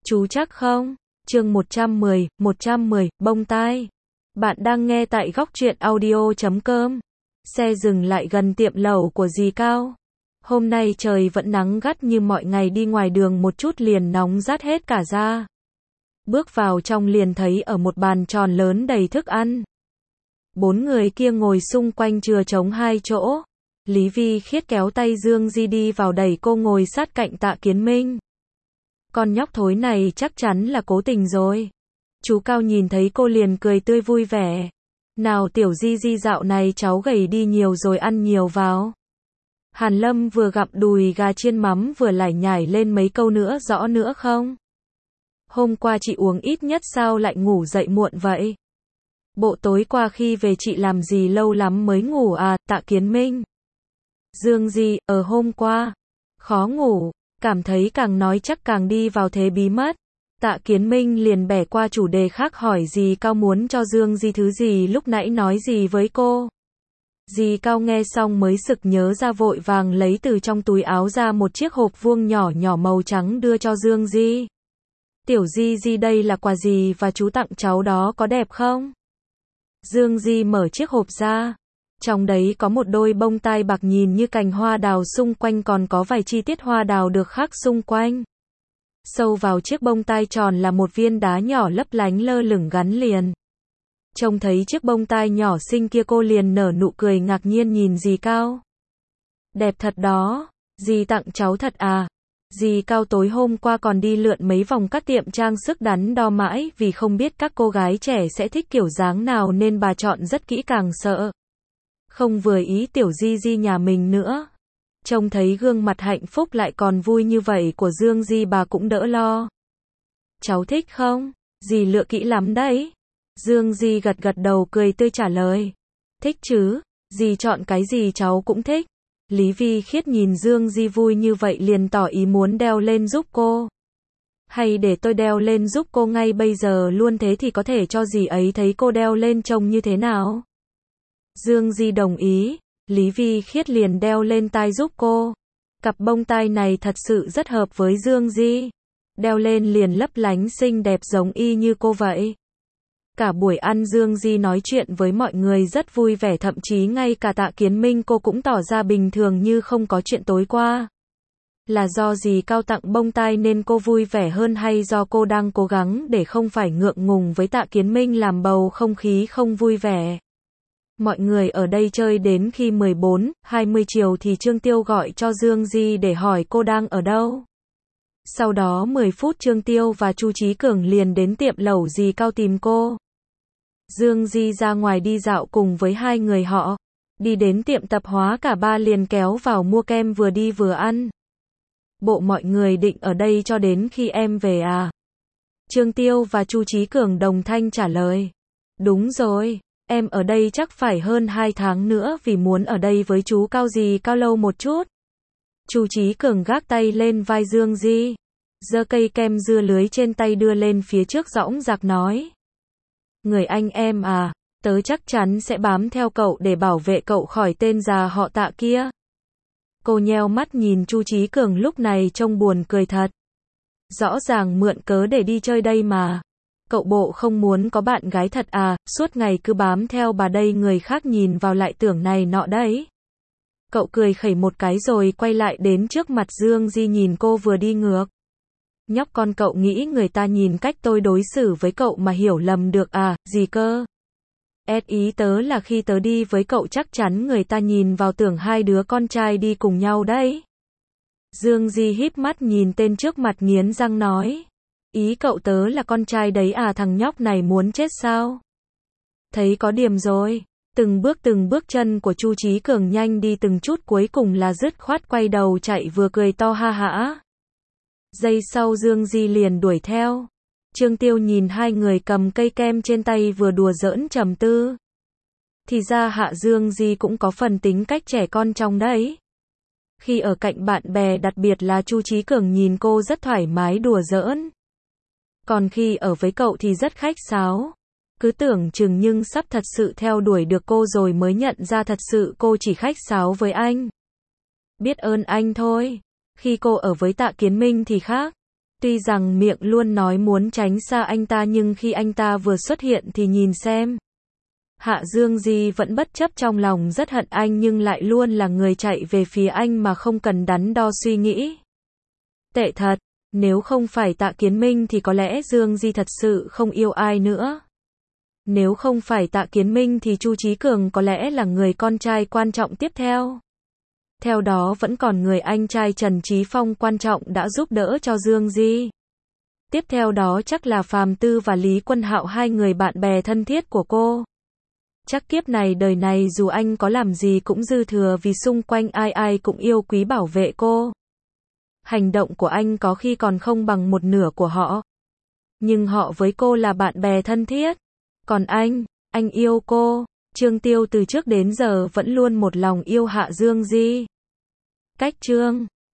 Chú chắc không? Chương 110, bông tai. Bạn đang nghe tại góc truyện audio.com. Xe dừng lại gần tiệm lẩu của dì Cao. Hôm nay trời vẫn nắng gắt như mọi ngày, đi ngoài đường một chút liền nóng rát hết cả da. Bước vào trong liền thấy ở một bàn tròn lớn đầy thức ăn. 4 người kia ngồi xung quanh chừa trống 2 chỗ. Lý Vi Khiết kéo tay Dương Di đi vào đẩy cô ngồi sát cạnh Tạ Kiến Minh. Con nhóc thối này chắc chắn là cố tình rồi. Chú Cao nhìn thấy cô liền cười tươi vui vẻ. Nào tiểu Di Di, dạo này cháu gầy đi nhiều rồi, ăn nhiều vào. Hàn Lâm vừa gặm đùi gà chiên mắm vừa lải nhải lên mấy câu nữa, rõ nữa không? Hôm qua chị uống ít nhất sao lại ngủ dậy muộn vậy? Bộ tối qua khi về chị làm gì lâu lắm mới ngủ à? Tạ Kiến Minh. Dương Di, hôm qua khó ngủ, cảm thấy càng nói chắc càng đi vào thế bí mất. Tạ Kiến Minh liền bẻ qua chủ đề khác, hỏi dì Cao muốn cho Dương Di thứ gì, lúc nãy nói gì với cô. Dì Cao nghe xong mới sực nhớ ra, vội vàng lấy từ trong túi áo ra một chiếc hộp vuông nhỏ nhỏ màu trắng đưa cho Dương Di. Tiểu Di Di, đây là quà gì và chú tặng cháu đó, có đẹp không? Dương Di mở chiếc hộp ra. Trong đấy có một đôi bông tai bạc nhìn như cành hoa đào, xung quanh còn có vài chi tiết hoa đào được khắc xung quanh. Sâu vào chiếc bông tai tròn là một viên đá nhỏ lấp lánh lơ lửng gắn liền. Trông thấy chiếc bông tai nhỏ xinh kia, cô liền nở nụ cười ngạc nhiên nhìn dì Cao. Đẹp thật đó, dì tặng cháu thật à? Dì Cao tối hôm qua còn đi lượn mấy vòng các tiệm trang sức đắn đo mãi, vì không biết các cô gái trẻ sẽ thích kiểu dáng nào nên bà chọn rất kỹ càng, sợ không vừa ý tiểu Di Di nhà mình nữa. Trông thấy gương mặt hạnh phúc lại còn vui như vậy của Dương Di, bà cũng đỡ lo. Cháu thích không? Dì lựa kỹ lắm đấy. Dương Di gật gật đầu cười tươi trả lời. Thích chứ, dì chọn cái gì cháu cũng thích. Lý Vi Khiết nhìn Dương Di vui như vậy liền tỏ ý muốn đeo lên giúp cô. Hay để tôi đeo lên giúp cô ngay bây giờ luôn, thế thì có thể cho dì ấy thấy cô đeo lên trông như thế nào. Dương Di đồng ý. Lý Vi Khiết liền đeo lên tai giúp cô. Cặp bông tai này thật sự rất hợp với Dương Di. Đeo lên liền lấp lánh xinh đẹp giống y như cô vậy. Cả buổi ăn Dương Di nói chuyện với mọi người rất vui vẻ, thậm chí ngay cả Tạ Kiến Minh cô cũng tỏ ra bình thường như không có chuyện tối qua. Là do dì Cao tặng bông tai nên cô vui vẻ hơn, hay do cô đang cố gắng để không phải ngượng ngùng với Tạ Kiến Minh làm bầu không khí không vui vẻ? Mọi người ở đây chơi đến khi 14-20 chiều thì Trương Tiêu gọi cho Dương Di để hỏi cô đang ở đâu. Sau đó 10 phút Trương Tiêu và Chu Chí Cường liền đến tiệm lẩu dì Cao tìm cô. Dương Di ra ngoài đi dạo cùng với hai người họ. Đi đến tiệm tạp hóa, cả ba liền kéo vào mua kem, vừa đi vừa ăn. Bộ mọi người định ở đây cho đến khi em về à? Trương Tiêu và Chu Chí Cường đồng thanh trả lời. Đúng rồi, em ở đây chắc phải hơn 2 tháng nữa, vì muốn ở đây với chú Cao dì Cao lâu một chút. Chu Chí Cường gác tay lên vai Dương Di, giơ cây kem dưa lưới trên tay đưa lên phía trước, dõng dạc nói. Người anh em à, tớ chắc chắn sẽ bám theo cậu để bảo vệ cậu khỏi tên già họ Tạ kia. Cô nheo mắt nhìn Chu Chí Cường lúc này trông buồn cười thật. Rõ ràng mượn cớ để đi chơi đây mà. Cậu bộ không muốn có bạn gái thật à, suốt ngày cứ bám theo bà đây, người khác nhìn vào lại tưởng này nọ đấy. Cậu cười khẩy một cái rồi quay lại đến trước mặt Dương Di nhìn cô vừa đi ngược. Nhóc con, cậu nghĩ người ta nhìn cách tôi đối xử với cậu mà hiểu lầm được à, gì cơ? Ý tớ là khi tớ đi với cậu chắc chắn người ta nhìn vào tưởng hai đứa con trai đi cùng nhau đấy. Dương Di híp mắt nhìn tên trước mặt nghiến răng nói. Ý cậu tớ là con trai đấy à? Thằng nhóc này muốn chết sao? Thấy có điểm rồi. Từng bước chân của Chu Chí Cường nhanh đi từng chút, cuối cùng là dứt khoát quay đầu chạy, vừa cười to ha hả. Giây sau Dương Di liền đuổi theo. Trương Tiêu nhìn hai người cầm cây kem trên tay vừa đùa giỡn trầm tư. Thì ra Hạ Dương Di cũng có phần tính cách trẻ con trong đấy. Khi ở cạnh bạn bè, đặc biệt là Chu Chí Cường, nhìn cô rất thoải mái đùa giỡn. Còn khi ở với cậu thì rất khách sáo. Cứ tưởng chừng nhưng sắp thật sự theo đuổi được cô rồi mới nhận ra thật sự cô chỉ khách sáo với anh. Biết ơn anh thôi. Khi cô ở với Tạ Kiến Minh thì khác. Tuy rằng miệng luôn nói muốn tránh xa anh ta nhưng khi anh ta vừa xuất hiện thì nhìn xem. Hạ Dương Di vẫn bất chấp trong lòng rất hận anh nhưng lại luôn là người chạy về phía anh mà không cần đắn đo suy nghĩ. Tệ thật, nếu không phải Tạ Kiến Minh thì có lẽ Dương Di thật sự không yêu ai nữa. Nếu không phải Tạ Kiến Minh thì Chu Chí Cường có lẽ là người con trai quan trọng tiếp theo. Theo đó vẫn còn người anh trai Trần Chí Phong quan trọng đã giúp đỡ cho Dương Di. Tiếp theo đó chắc là Phàm Tư và Lý Quân Hạo, hai người bạn bè thân thiết của cô. Chắc kiếp này đời này dù anh có làm gì cũng dư thừa vì xung quanh ai ai cũng yêu quý bảo vệ cô. Hành động của anh có khi còn không bằng một nửa của họ. Nhưng họ với cô là bạn bè thân thiết. Còn anh yêu cô. Trương Tiêu từ trước đến giờ vẫn luôn một lòng yêu Hạ Dương Di. Cách chương